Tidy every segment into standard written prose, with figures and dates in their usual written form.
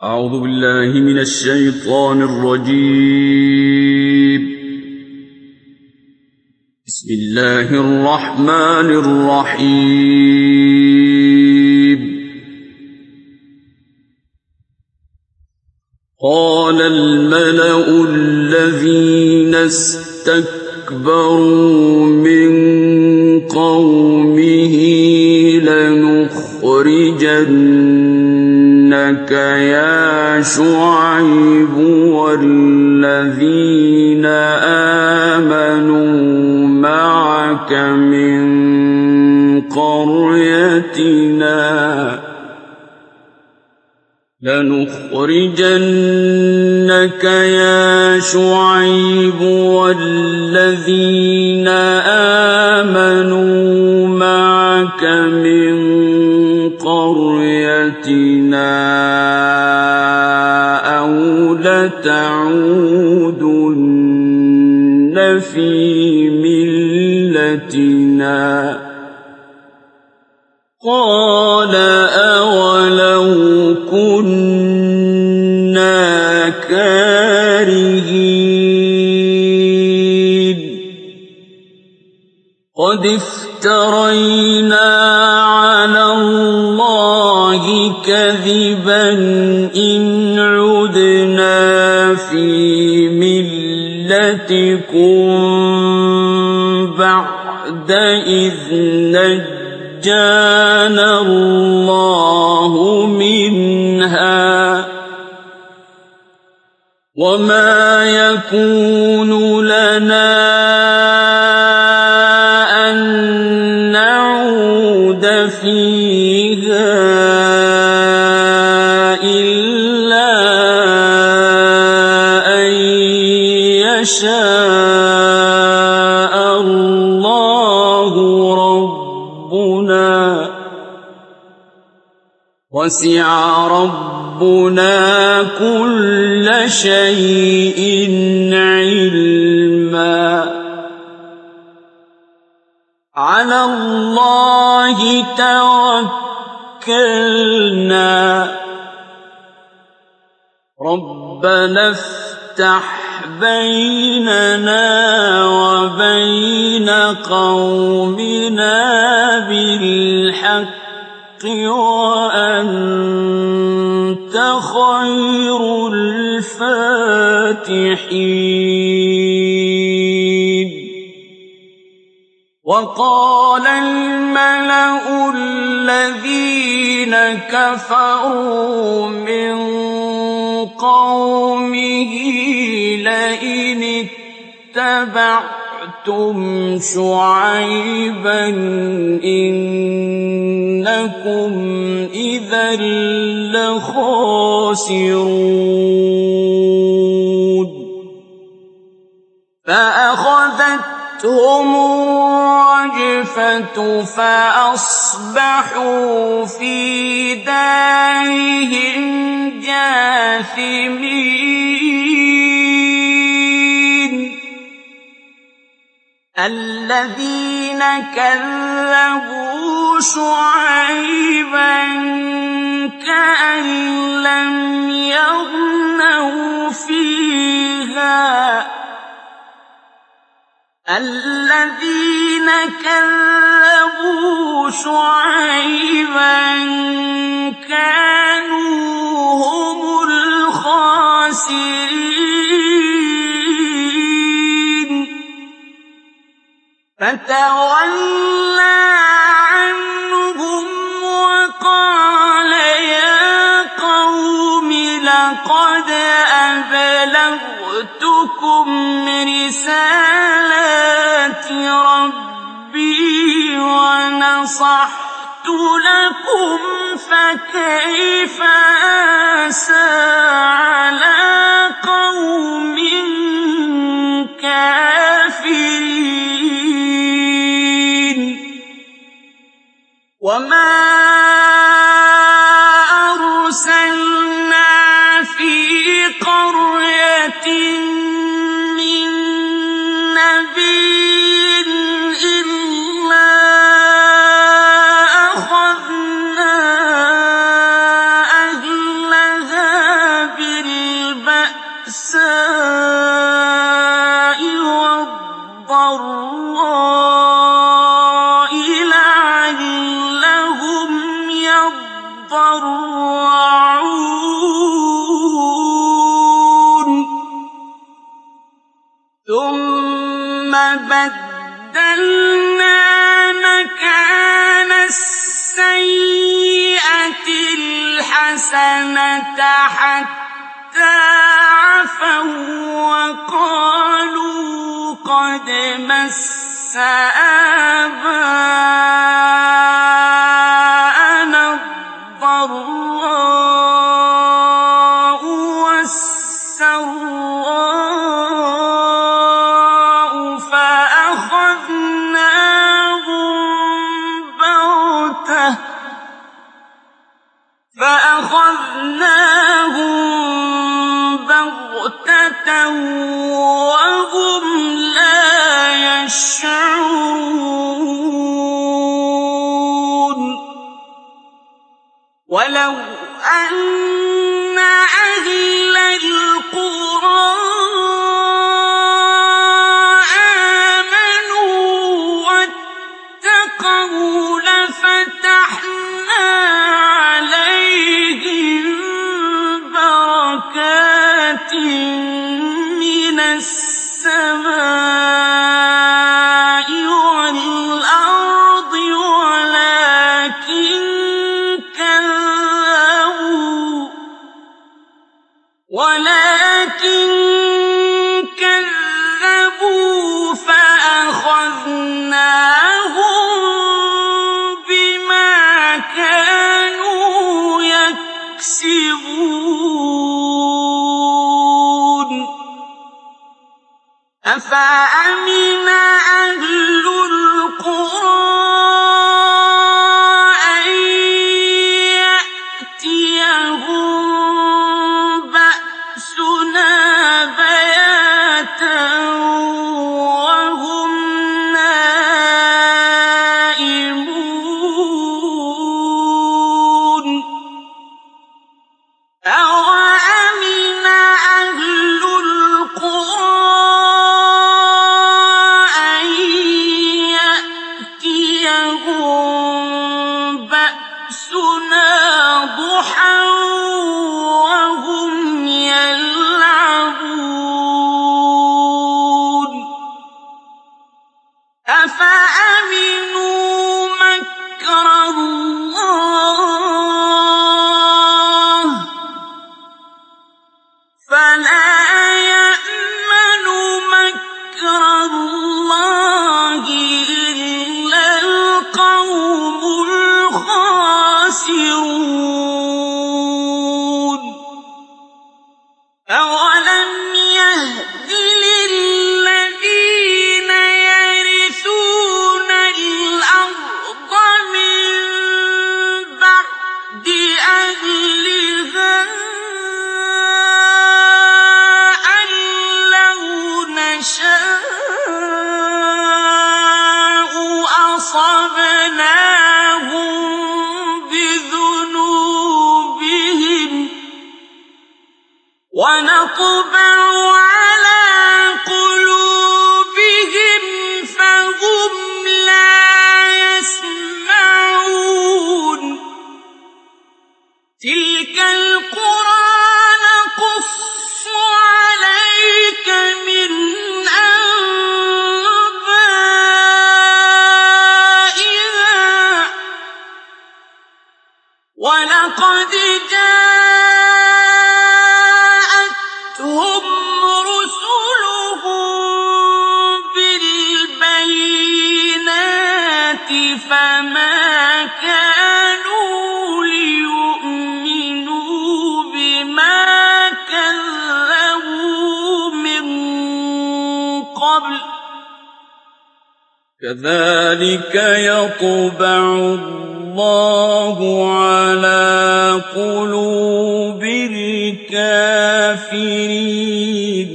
أعوذ بالله من الشيطان الرجيم. بسم الله الرحمن الرحيم. قال الملأ الذين استكبروا من قومه لنخرجنك يا شعيب والذين آمنوا معك من قريتنا والذين آمنوا معك من قريتنا أو لتعودن في ملتنا قال أولو كنا كارهين قد افترينا على الله كذبا إن عدنا في ملتكم بعد إذ نجانا الله منها وما يكون لنا أن نعود فيها إلا أن يشاء الله ربنا وسع ربنا كل شيء علما على الله توكلنا ربنا افتح بيننا وبين قومنا بالحق وأنت خير الفاتحين وقال الملأ الذين كفروا من قومه لئن اتبعتم شعيبا إنكم إذا لخاسرون فأخذتهم الرجفة فأصبحوا في دارهم جاثمين الذين كذبوا شعيبا كأن لم يغنوا فيها الذين كذبوا شعيبا كانوا هم الخاسرين فتولى عنهم وقال يا قوم لقد أبلغتكم رسالات ربي ونصحت لكم فكيف آسى على قوم كافرين وما أرسلنا في قرية من نبي إلا أخذنا أهلها البأساء والضراء لعلهم يضرعون ثم بدلنا مكان السيئة الحسنة حتى عفوا وقالوا قد مس آباءنا الضراء والسراء فأخذناهم بغتة وهم لا يشعرون ولو أن أهل القرى آمنوا واتقوا لفتحنا عليهم بركات من السماء والأرض ولكن كذبوا فأخذناهم بما كانوا يكسبون أفأمن أهل القرى أن يأتيهم بأسنا بياتا وهم نائمون أوأمن أهل القرى أن يأتيهم بأسنا ضحى وهم يلعبون أفأمنوا مكر الله فلا يأمن مكر الله إلا القوم الخاسرون أولم يهد للذين يرثون الأرض من بعد أهلها أن لو نشاء أصبناهم بذنوبهم ونطبع على قلوبهم فهم لا يسمعون تلك القرى نقص عليك من أنبائها ولقد جاءتهم رسلهم بالبينات فما كانوا ليؤمنوا بما كذبوا من قبل كذلك يطبع الله على قلوب الكافرين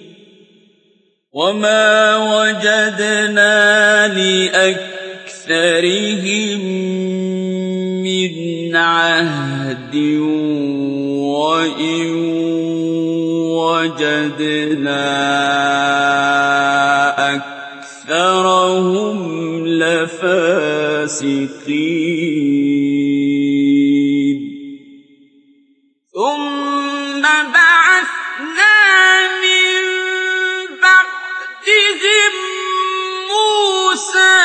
وما وجدنا لأكثرهم من عهد وإن وجدنا أكثرهم لفاسقين ثم بعثنا من بعدهم موسى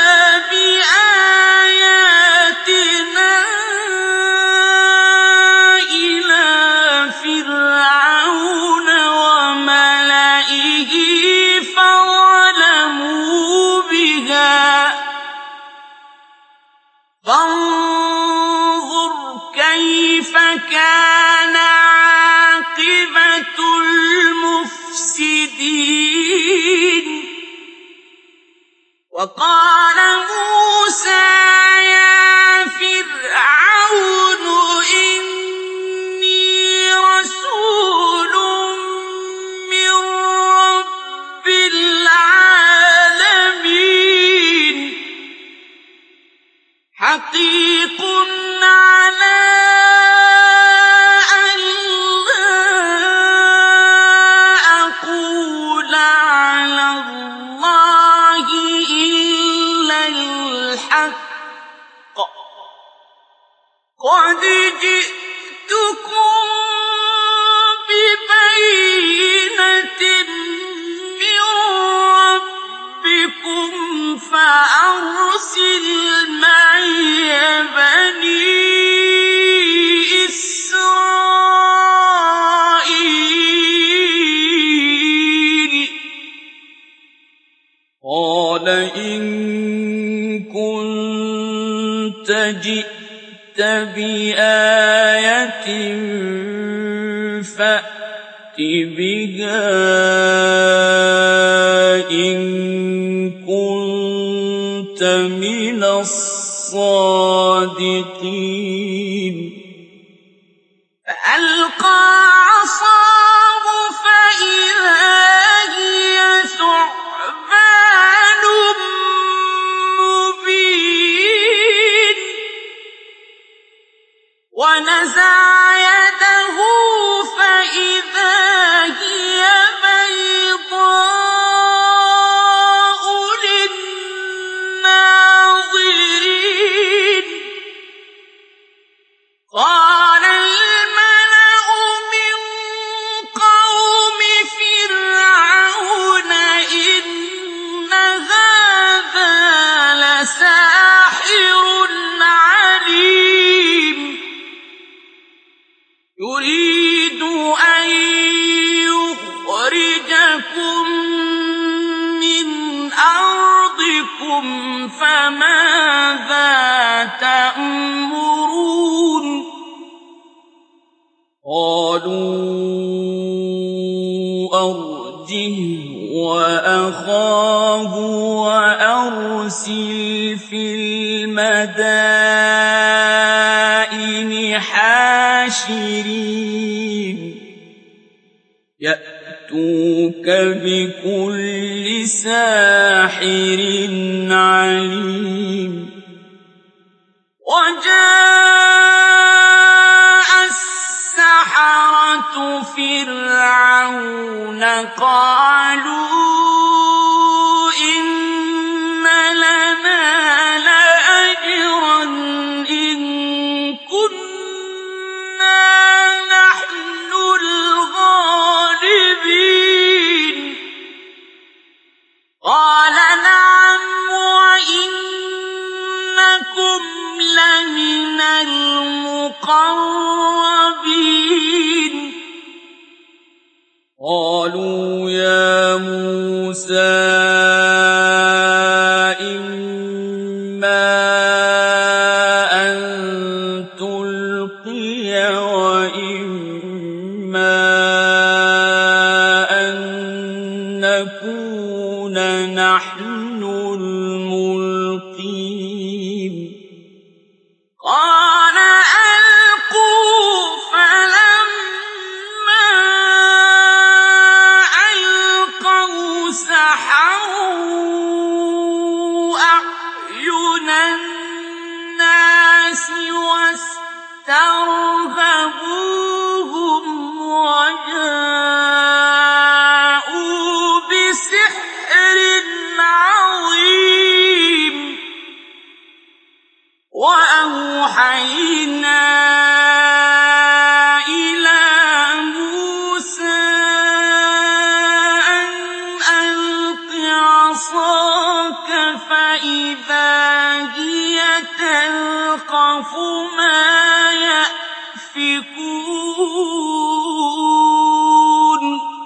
بآياتنا إلى فرعون وملئه فظلموا بها فانظر كيف كان عاقبة المفسدين وقال موسى يا فرعون إني رسول من رب العالمين حقيق على أن لا أقول على الله إلا الحق قد جئتكم ببينة من ربكم فأرسل معي بني إسرائيل قال إن كنت جئت بآية فأت بها إن كنت من الصادقين فألقى عصاه فإذا هي ثعبان مبين ونزع يده فإذا هي بيضاء للناظرين قال الملأ من قوم فرعون إن هذا لساحر عليم يريد أن يخرجكم من أرضكم فماذا تأمرون قالوا أرجه وأخاه وأرسل في المدائن حاشرين يأتوك بكل ساحر عليم وجاء السحرة فرعون قالوا إن لنا لأجرا إن كنا نحن الغالبين قال نعم وإنكم لمن المقربين قالوا يا موسى إما أن تلقي وإما أن نكون نحن الملقين قال ألقوا فلما ألقوا سحروا أعين الناس واسترهبوهم أَخَافُ مَا يَأْفِكُونَ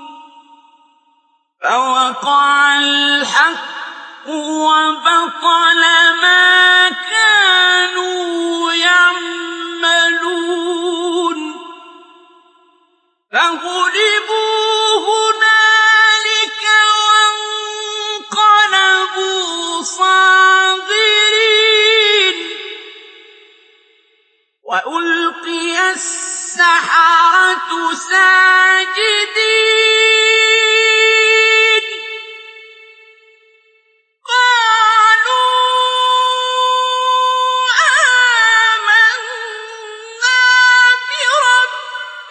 فَوَقَعَ الْحَقُّ وَبَطَلَ مَا كَانُوا يَعْمَلُونَ فَغُلِبُوا هُنَالِكَ وَانقَلَبُوا صَاغِرِينَ وَأُلْقِيَ السَّحَرَةُ سَاجِدِينَ قَالُوا آمَنَّا بِرَبِّ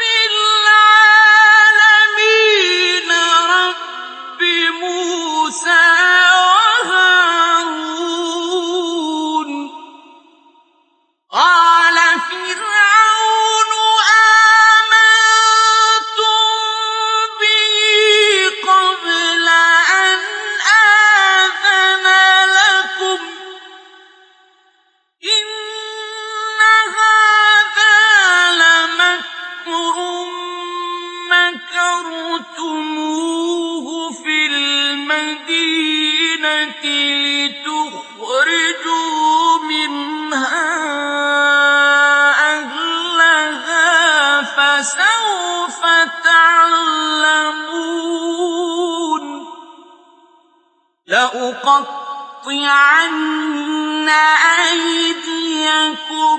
الْعَالَمِينَ رَبِّ مُوسَىٰ وَهَارُونَ قَالَ فِرْعَوْنُ آمَنتُم بِهِ قَبْلَ أَنْ آذَنَ لَكُمْ ۖ إِنَّ هَٰذَا لَمَكْرٌ مَّكَرْتُمُوهُ فِي الْمَدِينَةِ لِتُخْرِجُوا مِنْهَا أَهْلَهَا فَسَوْفَ تَعْلَمُونَ لَأُقَطِّعَنَّ أَيْدِيَكُمْ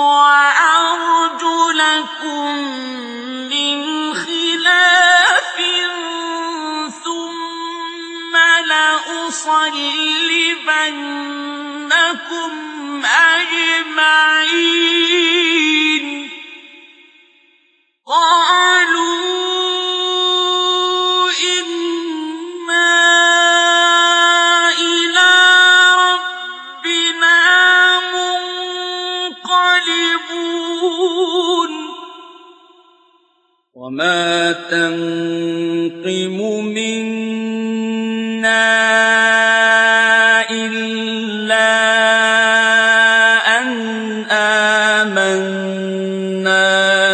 وَأَرْجُلَكُم مِّنْ خِلَافٍ ثُمَّ لَأُصَلِّبَنَّكُمْ أَجْمَعِينَ قَالُوا إِنَّا إِلَىٰ رَبِّنَا مُنقَلِبُونَ وَمَا تَنقِمُ مِنَّا إِلَّا أَنْ آمَنَّا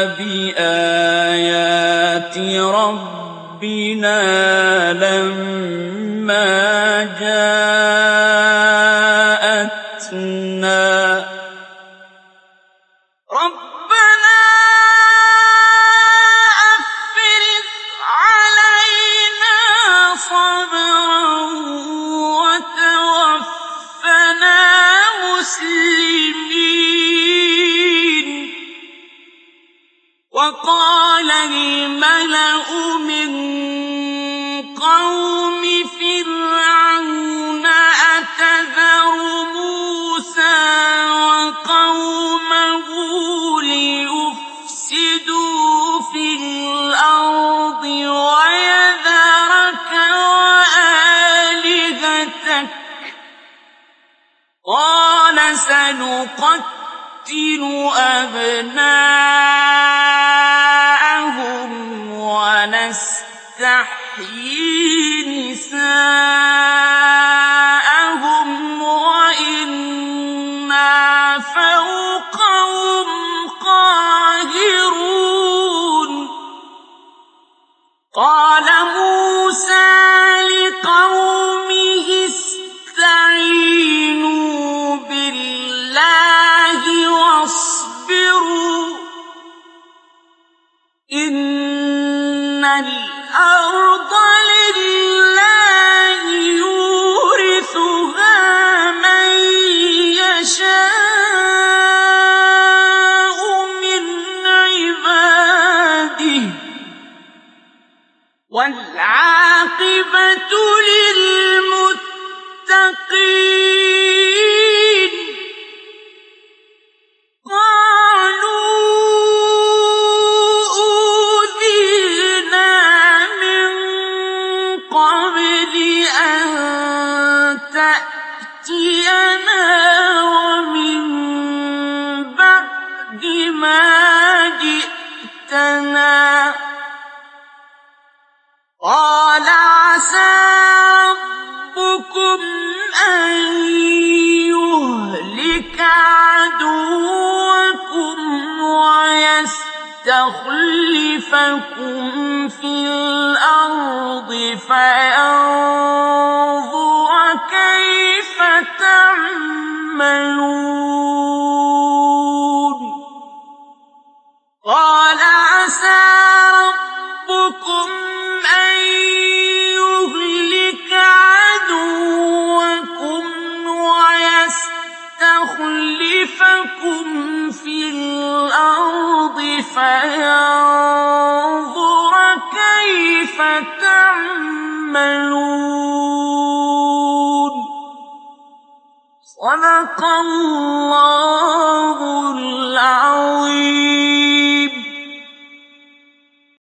بِآيَاتِ رَبِّنَا لَمَّا جَاءَتْنَا رَبَّنَا أَفْرِغْ عَلَيْنَا صَبْرًا وَتَوَفَّنَا مُسْلِمِينَ وَقَالَ الْمَلَأُ مِن قَوْمِ فِرْعَوْنَ أَتَذَرُ مُوسَىٰ وَقَوْمَهُ لِيُفْسِدُوا فِي الْأَرْضِ وَيَذَرَكَ وَآلِهَتَكَ ۚ قَالَ سَنُقَتِّلُ أَبْنَاءَهُمْ وَنَسْتَحْيِي نِسَاءَهُمْ وَإِنَّا فَوْقَهُمْ قَاهِرُونَ قَالَ مُوسَىٰ لِقَوْمِهِ اسْتَعِينُوا بِاللَّهِ وَاصْبِرُوا إِنَّ الْأَرْضَ لِلَّهِ يُورِثُهَا مَن يَشَاءُ مِنْ عِبَادِهِ ۖ وَالْعَاقِبَةُ لِلْمُتَّقِينَ قَالُوا أُوذِينَا مِن قَبْلِ أَن تَأْتِيَنَا وَمِن بَعْدِ مَا جِئْتَنَا ۚ قَالَ عَسَىٰ رَبُّكُمْ أَن يستخلفكم في الأرض فينظر كيف تعملون قال عسى ربكم أن يهلك عدوكم ويستخلفكم في الأرض فينظر كيف تعملون صدق الله العظيم